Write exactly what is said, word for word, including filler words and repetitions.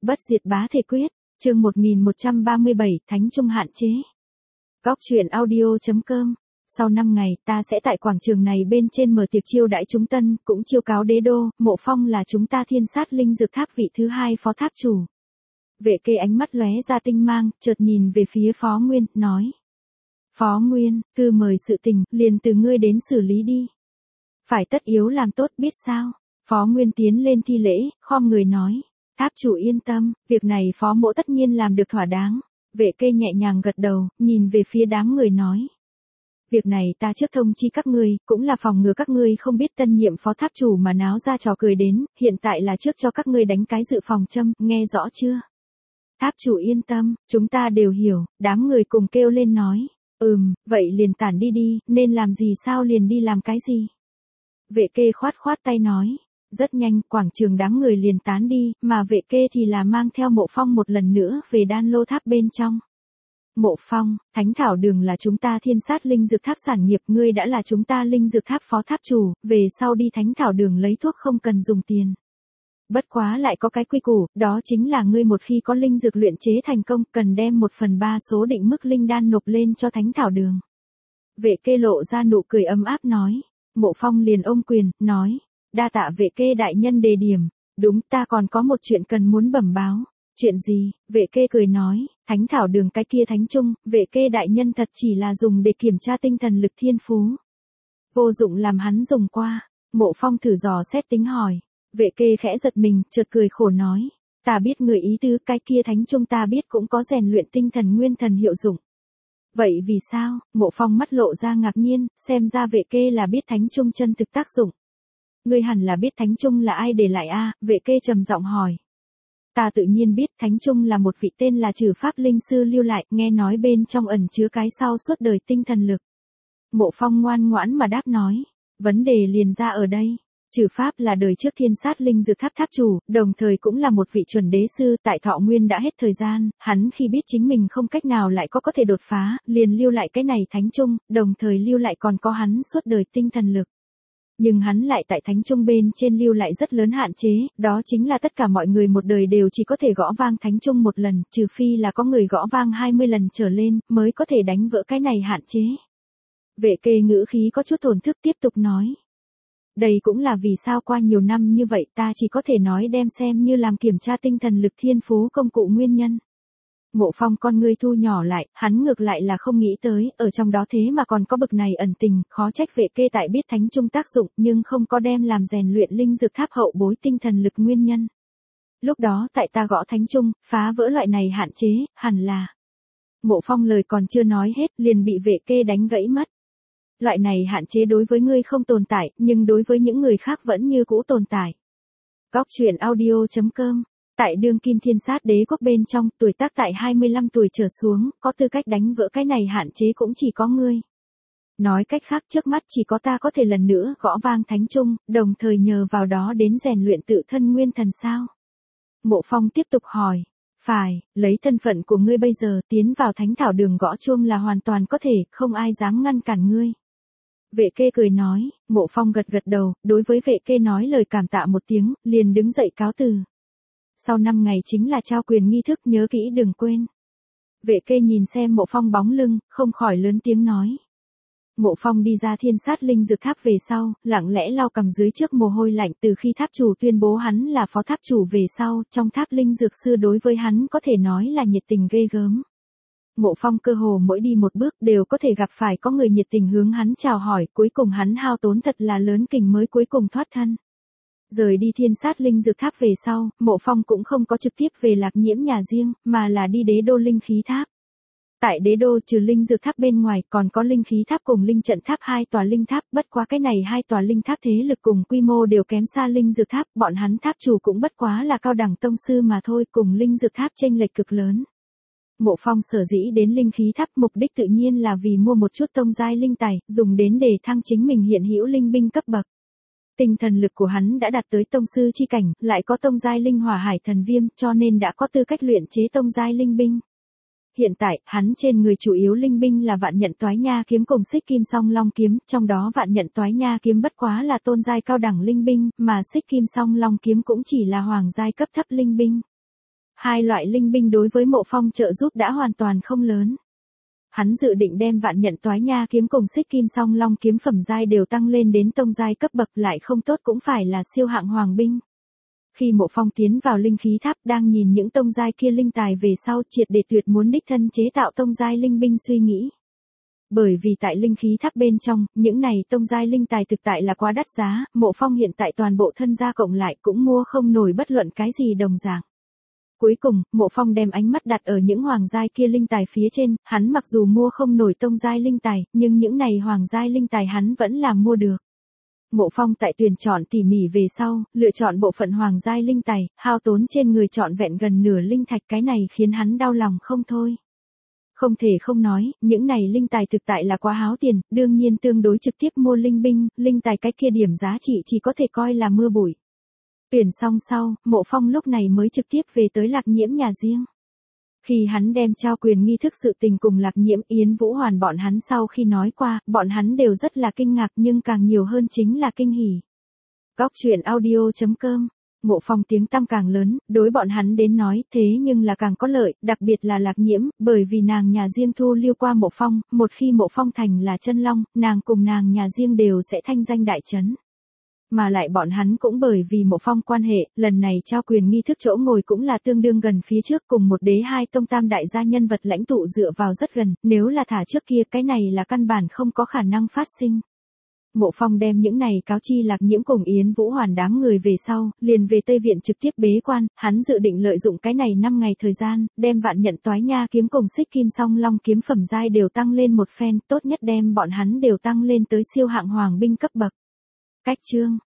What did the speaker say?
Bất diệt bá thể quyết, chương một nghìn một trăm ba mươi bảy, Thánh Trung hạn chế. Góc truyện audio chấm com. Sau năm ngày, ta sẽ tại quảng trường này bên trên mở tiệc chiêu đãi chúng tân, cũng chiêu cáo đế đô, Mộ Phong là chúng ta Thiên Sát Linh Dược Tháp vị thứ hai phó tháp chủ. Vệ Kê ánh mắt lóe ra tinh mang, chợt nhìn về phía Phó Nguyên, nói: Phó Nguyên, cứ mời sự tình, liền từ ngươi đến xử lý đi. Phải tất yếu làm tốt biết sao? Phó Nguyên tiến lên thi lễ, khom người nói: Tháp chủ yên tâm, việc này Phó Mỗ tất nhiên làm được thỏa đáng. Vệ Kê nhẹ nhàng gật đầu, nhìn về phía đám người nói: Việc này ta trước thông chi các ngươi, cũng là phòng ngừa các ngươi không biết tân nhiệm phó tháp chủ mà náo ra trò cười đến, hiện tại là trước cho các ngươi đánh cái dự phòng châm, nghe rõ chưa? Tháp chủ yên tâm, chúng ta đều hiểu, đám người cùng kêu lên nói: Ừm, vậy liền tản đi đi, nên làm gì sao liền đi làm cái gì? Vệ Kê khoát khoát tay nói. Rất nhanh, quảng trường đám người liền tán đi, mà Vệ Kê thì là mang theo Mộ Phong một lần nữa về đan lô tháp bên trong. Mộ Phong, Thánh Thảo Đường là chúng ta Thiên Sát Linh Dược Tháp sản nghiệp, ngươi đã là chúng ta Linh Dược Tháp phó tháp chủ, về sau đi Thánh Thảo Đường lấy thuốc không cần dùng tiền. Bất quá lại có cái quy củ, đó chính là ngươi một khi có linh dược luyện chế thành công, cần đem một phần ba số định mức linh đan nộp lên cho Thánh Thảo Đường. Vệ Kê lộ ra nụ cười ấm áp nói. Mộ Phong liền ôm quyền, nói: Đa tạ Vệ Kê đại nhân đề điểm, đúng, ta còn có một chuyện cần muốn bẩm báo. Chuyện gì? Vệ Kê cười nói: Thánh Thảo Đường cái kia Thánh Trung, Vệ Kê đại nhân thật chỉ là dùng để kiểm tra tinh thần lực thiên phú. Vô dụng làm hắn dùng qua. Mộ Phong thử dò xét tính hỏi. Vệ Kê khẽ giật mình, chợt cười khổ nói: Ta biết người ý tứ, cái kia Thánh Trung ta biết cũng có rèn luyện tinh thần nguyên thần hiệu dụng. Vậy vì sao? Mộ Phong mắt lộ ra ngạc nhiên, xem ra Vệ Kê là biết Thánh Trung chân thực tác dụng. Ngươi hẳn là biết Thánh Trung là ai để lại a? Vệ Kê trầm giọng hỏi. Ta tự nhiên biết, Thánh Trung là một vị tên là Trừ Pháp linh sư lưu lại, nghe nói bên trong ẩn chứa cái sau suốt đời tinh thần lực. Mộ Phong ngoan ngoãn mà đáp nói. Vấn đề liền ra ở đây. Trừ Pháp là đời trước Thiên Sát Linh Dược Tháp tháp chủ, đồng thời cũng là một vị chuẩn đế sư, tại thọ nguyên đã hết thời gian, hắn khi biết chính mình không cách nào lại có có thể đột phá, liền lưu lại cái này Thánh Trung, đồng thời lưu lại còn có hắn suốt đời tinh thần lực. Nhưng hắn lại tại Thánh Trung bên trên lưu lại rất lớn hạn chế, đó chính là tất cả mọi người một đời đều chỉ có thể gõ vang Thánh Trung một lần, trừ phi là có người gõ vang hai mươi lần trở lên, mới có thể đánh vỡ cái này hạn chế. Vệ Kê ngữ khí có chút thổn thức tiếp tục nói. Đây cũng là vì sao qua nhiều năm như vậy ta chỉ có thể nói đem xem như làm kiểm tra tinh thần lực thiên phú công cụ nguyên nhân. Mộ Phong con ngươi thu nhỏ lại, hắn ngược lại là không nghĩ tới, ở trong đó thế mà còn có bực này ẩn tình, khó trách Vệ Kê tại biết Thánh Trung tác dụng nhưng không có đem làm rèn luyện linh dược tháp hậu bối tinh thần lực nguyên nhân. Lúc đó tại ta gõ Thánh Trung, phá vỡ loại này hạn chế, hẳn là. Mộ Phong lời còn chưa nói hết, liền bị Vệ Kê đánh gãy mất. Loại này hạn chế đối với ngươi không tồn tại, nhưng đối với những người khác vẫn như cũ tồn tại. Góc truyện audio chấm com. Tại đương kim Thiên Sát đế quốc bên trong, tuổi tác tại hai mươi lăm tuổi trở xuống, có tư cách đánh vỡ cái này hạn chế cũng chỉ có ngươi. Nói cách khác trước mắt chỉ có ta có thể lần nữa gõ vang Thánh Trung, đồng thời nhờ vào đó đến rèn luyện tự thân nguyên thần sao? Mộ Phong tiếp tục hỏi. Phải, lấy thân phận của ngươi bây giờ tiến vào Thánh Thảo Đường gõ chuông là hoàn toàn có thể, không ai dám ngăn cản ngươi. Vệ Kê cười nói. Mộ Phong gật gật đầu, đối với Vệ Kê nói lời cảm tạ một tiếng, liền đứng dậy cáo từ. Sau năm ngày chính là trao quyền nghi thức, nhớ kỹ đừng quên. Vệ Kê nhìn xem Mộ Phong bóng lưng, không khỏi lớn tiếng nói. Mộ Phong đi ra Thiên Sát Linh Dược Tháp về sau, lặng lẽ lau cằm dưới trước mồ hôi lạnh, từ khi tháp chủ tuyên bố hắn là phó tháp chủ về sau, trong tháp linh dược sư đối với hắn có thể nói là nhiệt tình ghê gớm. Mộ Phong cơ hồ mỗi đi một bước đều có thể gặp phải có người nhiệt tình hướng hắn chào hỏi, cuối cùng hắn hao tốn thật là lớn kình mới cuối cùng thoát thân. Rời đi Thiên Sát Linh Dược Tháp về sau, Mộ Phong cũng không có trực tiếp về Lạc Nhiễm nhà riêng, mà là đi Đế Đô Linh Khí Tháp. Tại Đế Đô trừ Linh Dược Tháp bên ngoài còn có Linh Khí Tháp cùng Linh Trận Tháp hai tòa linh tháp, bất quá cái này hai tòa linh tháp thế lực cùng quy mô đều kém xa Linh Dược Tháp, bọn hắn tháp chủ cũng bất quá là cao đẳng tông sư mà thôi, cùng Linh Dược Tháp chênh lệch cực lớn. Mộ Phong sở dĩ đến Linh Khí Tháp mục đích tự nhiên là vì mua một chút tông giai linh tài, dùng đến để thăng chính mình hiện hữu linh binh cấp bậc. Tinh thần lực của hắn đã đạt tới tông sư chi cảnh, lại có tông giai linh hỏa hải thần viêm, cho nên đã có tư cách luyện chế tông giai linh binh. Hiện tại, hắn trên người chủ yếu linh binh là Vạn Nhận Toái Nha kiếm cùng Xích Kim Song Long kiếm, trong đó Vạn Nhận Toái Nha kiếm bất quá là tôn giai cao đẳng linh binh, mà Xích Kim Song Long kiếm cũng chỉ là hoàng giai cấp thấp linh binh. hai loại linh binh đối với Mộ Phong trợ giúp đã hoàn toàn không lớn. Hắn dự định đem vạn nhận toái nha kiếm cùng xích kim song long kiếm phẩm giai đều tăng lên đến tông giai cấp bậc, lại không tốt cũng phải là siêu hạng hoàng binh. Khi Mộ Phong tiến vào linh khí tháp đang nhìn những tông giai kia linh tài về sau, triệt để tuyệt muốn đích thân chế tạo tông giai linh binh suy nghĩ. Bởi vì tại linh khí tháp bên trong, những này tông giai linh tài thực tại là quá đắt giá, Mộ Phong hiện tại toàn bộ thân gia cộng lại cũng mua không nổi bất luận cái gì đồng dạng. Cuối cùng, Mộ Phong đem ánh mắt đặt ở những hoàng giai kia linh tài phía trên, hắn mặc dù mua không nổi tông giai linh tài, nhưng những này hoàng giai linh tài hắn vẫn là mua được. Mộ Phong tại tuyển chọn tỉ mỉ về sau, lựa chọn bộ phận hoàng giai linh tài, hao tốn trên người trọn vẹn gần nửa linh thạch, cái này khiến hắn đau lòng không thôi. Không thể không nói, những này linh tài thực tại là quá háo tiền, đương nhiên tương đối trực tiếp mua linh binh, linh tài cái kia điểm giá trị chỉ có thể coi là mưa bụi. Tuyển xong sau, Mộ Phong lúc này mới trực tiếp về tới Lạc Nhiễm nhà riêng. Khi hắn đem trao quyền nghi thức sự tình cùng Lạc Nhiễm, Yến Vũ Hoàn bọn hắn sau khi nói qua, bọn hắn đều rất là kinh ngạc nhưng càng nhiều hơn chính là kinh hỉ. Góc truyện audio chấm com. Mộ Phong tiếng tăm càng lớn, đối bọn hắn đến nói, thế nhưng là càng có lợi, đặc biệt là Lạc Nhiễm, bởi vì nàng nhà riêng thu lưu qua Mộ Phong, một khi Mộ Phong thành là chân long, nàng cùng nàng nhà riêng đều sẽ thanh danh đại chấn. Mà lại bọn hắn cũng bởi vì Mộ Phong quan hệ, lần này trao quyền nghi thức chỗ ngồi cũng là tương đương gần phía trước, cùng một đế hai tông tam đại gia nhân vật lãnh tụ dựa vào rất gần, nếu là thả trước kia cái này là căn bản không có khả năng phát sinh. Mộ Phong đem những này cáo chi Lạc Nhiễm cùng Yến Vũ Hoàn đám người về sau, liền về Tây Viện trực tiếp bế quan, hắn dự định lợi dụng cái này năm ngày thời gian, đem vạn nhận toái nha kiếm cùng xích kim song long kiếm phẩm giai đều tăng lên một phen, tốt nhất đem bọn hắn đều tăng lên tới siêu hạng hoàng binh cấp bậc. Cách chương